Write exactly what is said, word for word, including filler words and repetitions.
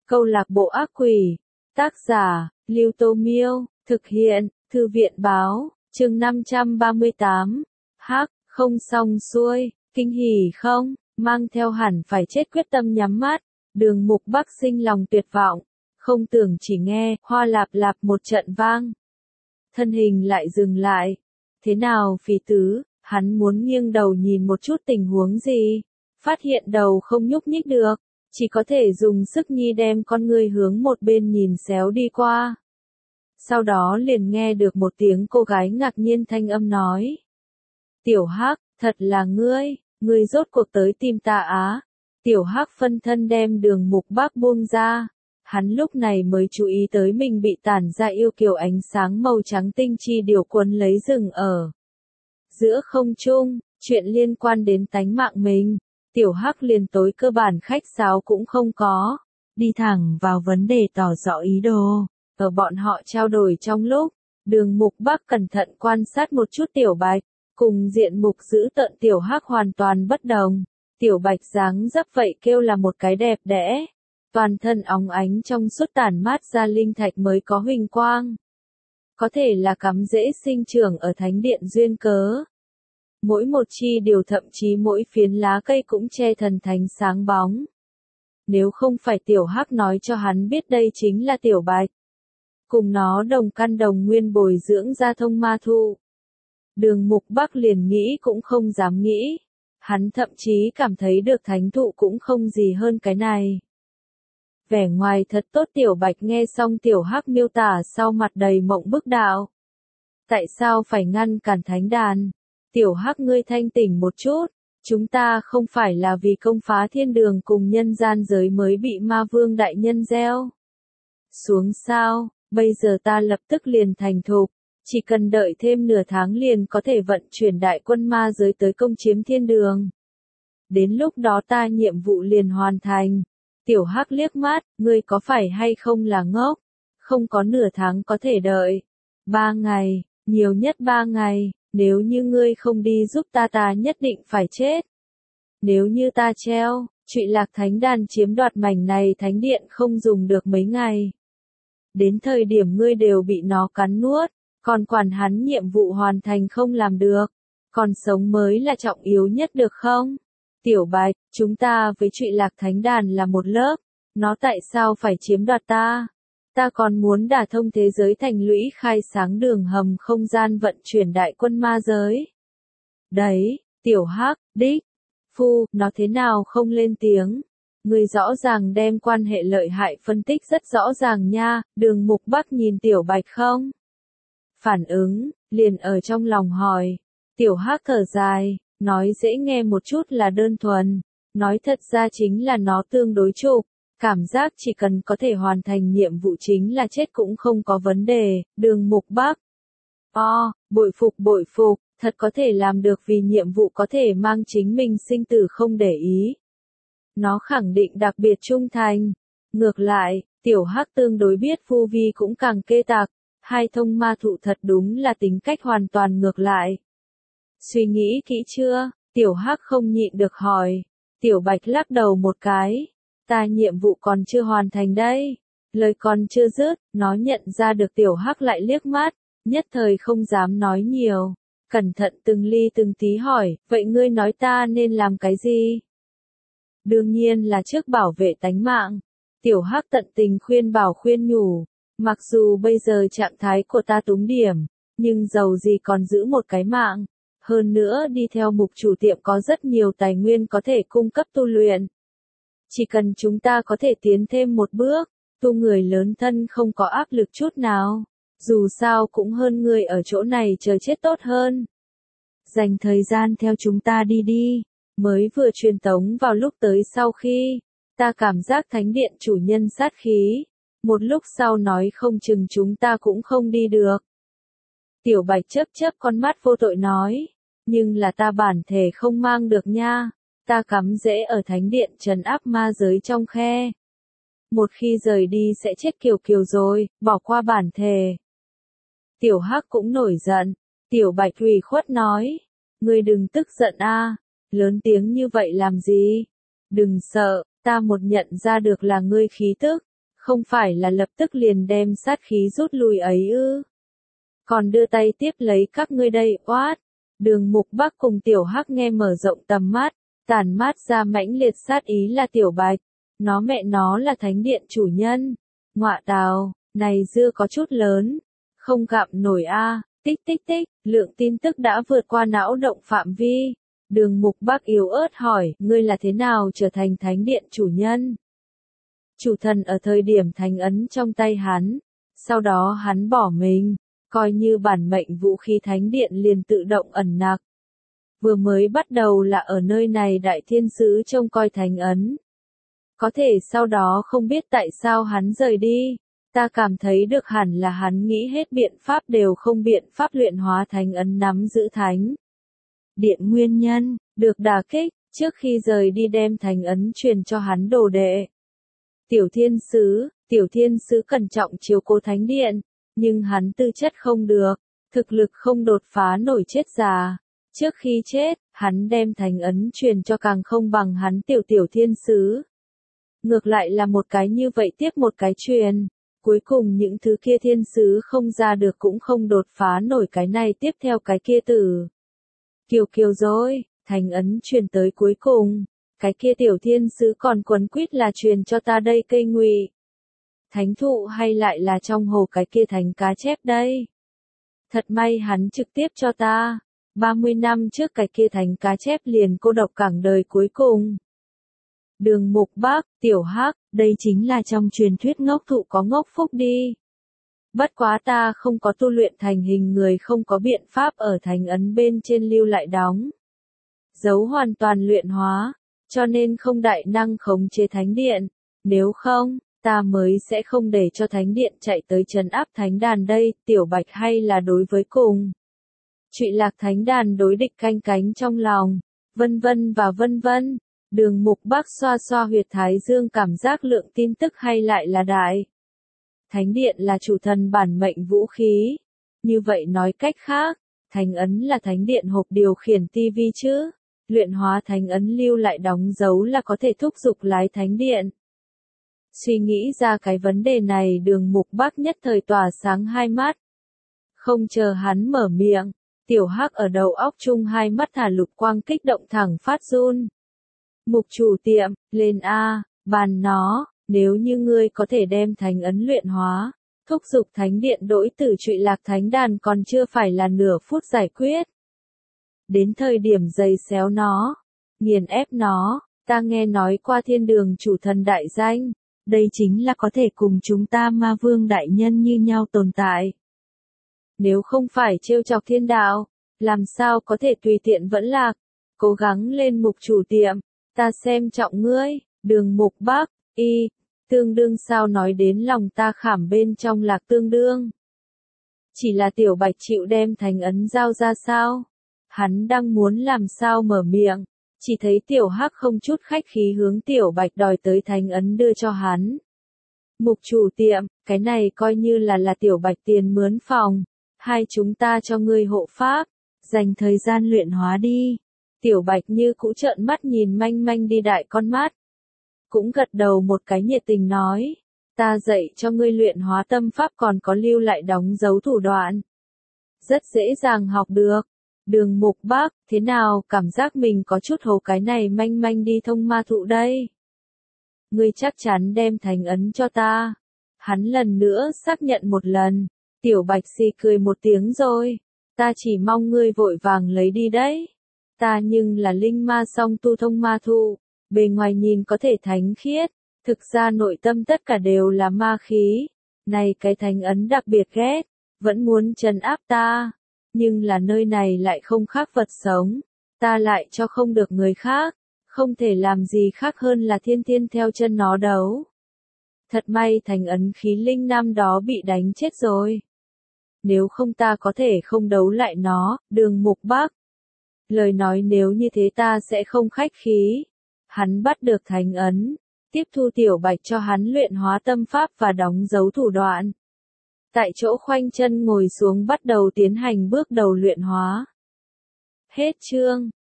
Câu lạc bộ ác quỷ. Tác giả, Lưu Tô Miêu. Thực hiện, Thư viện Báo. Chương năm trăm ba mươi tám. Hắc, không xong xuôi, kinh hỉ không, mang theo hẳn phải chết quyết tâm nhắm mắt. Đường Mục Bắc sinh lòng tuyệt vọng. Không tưởng chỉ nghe, hoa lạp lạp một trận vang. Thân hình lại dừng lại. Thế nào Phỉ Tứ, hắn muốn nghiêng đầu nhìn một chút tình huống gì. Phát hiện đầu không nhúc nhích được. Chỉ có thể dùng sức nhi đem con ngươi hướng một bên nhìn xéo đi qua. Sau đó liền nghe được một tiếng cô gái ngạc nhiên thanh âm nói. Tiểu Hắc, thật là ngươi, ngươi rốt cuộc tới tìm ta á. Tiểu Hắc phân thân đem Đường Mục Bắc buông ra. Hắn lúc này mới chú ý tới mình bị tản ra yêu kiều ánh sáng màu trắng tinh chi điều cuốn lấy rừng ở giữa không trung, chuyện liên quan đến tánh mạng mình. Tiểu Hắc liền tối cơ bản khách sáo cũng không có, đi thẳng vào vấn đề tỏ rõ ý đồ. Ở bọn họ trao đổi trong lúc, Đường Mục Bắc cẩn thận quan sát một chút Tiểu Bạch, cùng diện mục giữ tợn Tiểu Hắc hoàn toàn bất đồng. Tiểu Bạch dáng dấp vậy kêu là một cái đẹp đẽ, toàn thân óng ánh trong suốt tản mát ra linh thạch mới có huỳnh quang. Có thể là cắm rễ sinh trưởng ở thánh điện duyên cớ. Mỗi một chi điều thậm chí mỗi phiến lá cây cũng che thần thánh sáng bóng. Nếu không phải Tiểu Hắc nói cho hắn biết đây chính là Tiểu Bạch. Cùng nó đồng căn đồng nguyên bồi dưỡng ra thông ma thụ. Đường Mục Bắc liền nghĩ cũng không dám nghĩ. Hắn thậm chí cảm thấy được thánh thụ cũng không gì hơn cái này. Vẻ ngoài thật tốt Tiểu Bạch nghe xong Tiểu Hắc miêu tả sau mặt đầy mộng bức đạo. Tại sao phải ngăn cản thánh đàn? Tiểu Hắc ngươi thanh tỉnh một chút, chúng ta không phải là vì công phá thiên đường cùng nhân gian giới mới bị ma vương đại nhân gieo xuống sao, bây giờ ta lập tức liền thành thục, chỉ cần đợi thêm nửa tháng liền có thể vận chuyển đại quân ma giới tới công chiếm thiên đường. Đến lúc đó ta nhiệm vụ liền hoàn thành. Tiểu Hắc liếc mắt, ngươi có phải hay không là ngốc, không có nửa tháng có thể đợi. Ba ngày, nhiều nhất ba ngày. Nếu như ngươi không đi giúp ta ta nhất định phải chết. Nếu như ta treo, Trụy Lạc Thánh Đàn chiếm đoạt mảnh này thánh điện không dùng được mấy ngày. Đến thời điểm ngươi đều bị nó cắn nuốt, còn quản hắn nhiệm vụ hoàn thành không làm được. Còn sống mới là trọng yếu nhất được không? Tiểu Bạch, chúng ta với Trụy Lạc Thánh Đàn là một lớp, nó tại sao phải chiếm đoạt ta? Ta còn muốn đả thông thế giới thành lũy khai sáng đường hầm không gian vận chuyển đại quân ma giới. Đấy, Tiểu Hắc, đích, phu, nó thế nào không lên tiếng. Người rõ ràng đem quan hệ lợi hại phân tích rất rõ ràng nha, Đường Mục Bắc nhìn Tiểu Bạch không? Phản ứng, liền ở trong lòng hỏi. Tiểu Hắc thở dài, nói dễ nghe một chút là đơn thuần, nói thật ra chính là nó tương đối trục. Cảm giác chỉ cần có thể hoàn thành nhiệm vụ chính là chết cũng không có vấn đề. Đường Mục Bắc. O, bội phục bội phục, thật có thể làm được vì nhiệm vụ có thể mang chính mình sinh tử không để ý. Nó khẳng định đặc biệt trung thành. Ngược lại, Tiểu Hắc tương đối biết phu vi cũng càng kê tạc. Hai thông ma thụ thật đúng là tính cách hoàn toàn ngược lại. Suy nghĩ kỹ chưa? Tiểu Hắc không nhịn được hỏi. Tiểu Bạch lắc đầu một cái. Ta nhiệm vụ còn chưa hoàn thành đây. Lời còn chưa dứt, nó nhận ra được Tiểu Hắc lại liếc mắt, nhất thời không dám nói nhiều. Cẩn thận từng ly từng tí hỏi, vậy ngươi nói ta nên làm cái gì? Đương nhiên là trước bảo vệ tánh mạng. Tiểu Hắc tận tình khuyên bảo khuyên nhủ. Mặc dù bây giờ trạng thái của ta túng điểm, nhưng dầu gì còn giữ một cái mạng. Hơn nữa đi theo mục chủ tiệm có rất nhiều tài nguyên có thể cung cấp tu luyện. Chỉ cần chúng ta có thể tiến thêm một bước, tu người lớn thân không có áp lực chút nào. Dù sao cũng hơn người ở chỗ này chờ chết tốt hơn. Dành thời gian theo chúng ta đi đi. Mới vừa truyền tống vào lúc tới sau khi, ta cảm giác thánh điện chủ nhân sát khí. Một lúc sau nói không chừng chúng ta cũng không đi được. Tiểu Bạch chớp chớp con mắt vô tội nói. Nhưng là ta bản thể không mang được nha. Ta cắm rễ ở thánh điện trấn áp ma giới trong khe. Một khi rời đi sẽ chết kiều kiều rồi, bỏ qua bản thể. Tiểu Hắc cũng nổi giận. Tiểu Bạch ủy khuất nói. Ngươi đừng tức giận a, lớn tiếng như vậy làm gì? Đừng sợ, ta một nhận ra được là ngươi khí tức. không phải là lập tức liền đem sát khí rút lui ấy ư. Còn đưa tay tiếp lấy các ngươi đây, oát. Đường Mục Bắc cùng Tiểu Hắc nghe mở rộng tầm mắt, tản mát ra mãnh liệt sát ý là Tiểu Bạch. Nó mẹ nó là thánh điện chủ nhân. Ngọa tào, này dưa có chút lớn. Không gặm nổi a. Tích tích tích, lượng tin tức đã vượt qua não động phạm vi. Đường Mục Bắc yếu ớt hỏi, ngươi là thế nào trở thành thánh điện chủ nhân? Chủ thần ở thời điểm thành ấn trong tay hắn. Sau đó hắn bỏ mình, coi như bản mệnh vũ khí thánh điện liền tự động ẩn nặc. Vừa mới bắt đầu là ở nơi này đại thiên sứ trông coi thánh ấn. Có thể sau đó không biết tại sao hắn rời đi. Ta cảm thấy được hẳn là hắn nghĩ hết biện pháp đều không biện pháp luyện hóa thánh ấn nắm giữ thánh điện nguyên nhân, được đả kích, trước khi rời đi đem thánh ấn truyền cho hắn đồ đệ. Tiểu thiên sứ, tiểu thiên sứ cẩn trọng chiếu cố thánh điện, nhưng hắn tư chất không được, thực lực không đột phá nổi chết già. Trước khi chết, hắn đem thánh ấn truyền cho càng không bằng hắn tiểu tiểu thiên sứ. Ngược lại là một cái như vậy tiếp một cái truyền. Cuối cùng những thứ kia thiên sứ không ra được cũng không đột phá nổi cái này tiếp theo cái kia tử. Kiều kiều rồi, thánh ấn truyền tới cuối cùng. Cái kia tiểu thiên sứ còn quấn quýt là truyền cho ta đây cây ngụy. Thánh thụ hay lại là trong hồ cái kia thánh cá chép đây. Thật may hắn trực tiếp cho ta. ba mươi năm trước cái kia thánh cá chép liền cô độc cảng đời cuối cùng. Đường Mục Bắc, Tiểu Hắc, đây chính là trong truyền thuyết ngốc thụ có ngốc phúc đi. Bất quá ta không có tu luyện thành hình người không có biện pháp ở thánh ấn bên trên lưu lại đóng. Dấu hoàn toàn luyện hóa, cho nên không đại năng khống chế thánh điện. Nếu không, ta mới sẽ không để cho thánh điện chạy tới trấn áp thánh đàn đây, Tiểu Bạch hay là đối với cùng. Trụy lạc thánh đàn đối địch canh cánh trong lòng, vân vân và vân vân. Đường Mục Bắc xoa xoa huyệt thái dương cảm giác lượng tin tức hay lại là đại. Thánh điện là chủ thần bản mệnh vũ khí. Như vậy nói cách khác, thánh ấn là thánh điện hộp điều khiển tivi chứ. Luyện hóa thánh ấn lưu lại đóng dấu là có thể thúc giục lái thánh điện. Suy nghĩ ra cái vấn đề này Đường Mục Bắc nhất thời tỏa sáng hai mắt. Không chờ hắn mở miệng, Tiểu Hắc ở đầu óc chung hai mắt thả lục quang kích động thẳng phát run. Mục chủ tiệm, lên A, bàn nó, nếu như ngươi có thể đem thánh ấn luyện hóa, thúc giục thánh điện đổi tử trụy lạc thánh đàn còn chưa phải là nửa phút giải quyết. Đến thời điểm giày xéo nó, nghiền ép nó, ta nghe nói qua thiên đường chủ thần đại danh, đây chính là có thể cùng chúng ta ma vương đại nhân như nhau tồn tại. Nếu không phải trêu chọc thiên đạo, làm sao có thể tùy tiện vẫn lạc, cố gắng lên mục chủ tiệm. Ta xem trọng ngươi, Đường Mục Bắc, y, tương đương sao nói đến lòng ta khảm bên trong lạc tương đương. Chỉ là Tiểu Bạch chịu đem thánh ấn giao ra sao? Hắn đang muốn làm sao mở miệng, chỉ thấy Tiểu Hắc không chút khách khí hướng Tiểu Bạch đòi tới thánh ấn đưa cho hắn. Mục chủ tiệm, cái này coi như là là Tiểu Bạch tiền mướn phòng, hai chúng ta cho ngươi hộ pháp, dành thời gian luyện hóa đi. Tiểu Bạch như cũ trợn mắt nhìn manh manh đi đại con mắt. Cũng gật đầu một cái nhiệt tình nói. Ta dạy cho ngươi luyện hóa tâm pháp còn có lưu lại đóng dấu thủ đoạn. Rất dễ dàng học được. Đường Mục Bắc, thế nào cảm giác mình có chút hầu cái này manh manh đi thông ma thụ đây. Ngươi chắc chắn đem thánh ấn cho ta. Hắn lần nữa xác nhận một lần. Tiểu Bạch xì cười một tiếng rồi. Ta chỉ mong ngươi vội vàng lấy đi đấy. Ta nhưng là linh ma song tu thông ma thụ, bề ngoài nhìn có thể thánh khiết, thực ra nội tâm tất cả đều là ma khí. Này cái thánh ấn đặc biệt ghét, vẫn muốn trấn áp ta, nhưng là nơi này lại không khác vật sống, ta lại cho không được người khác, không thể làm gì khác hơn là thiên thiên theo chân nó đấu. Thật may thánh ấn khí linh năm đó bị đánh chết rồi. Nếu không ta có thể không đấu lại nó, Đường Mục Bắc. Lời nói nếu như thế ta sẽ không khách khí. Hắn bắt được thánh ấn, tiếp thu Tiểu Bạch cho hắn luyện hóa tâm pháp và đóng dấu thủ đoạn. Tại chỗ khoanh chân ngồi xuống bắt đầu tiến hành bước đầu luyện hóa. Hết chương.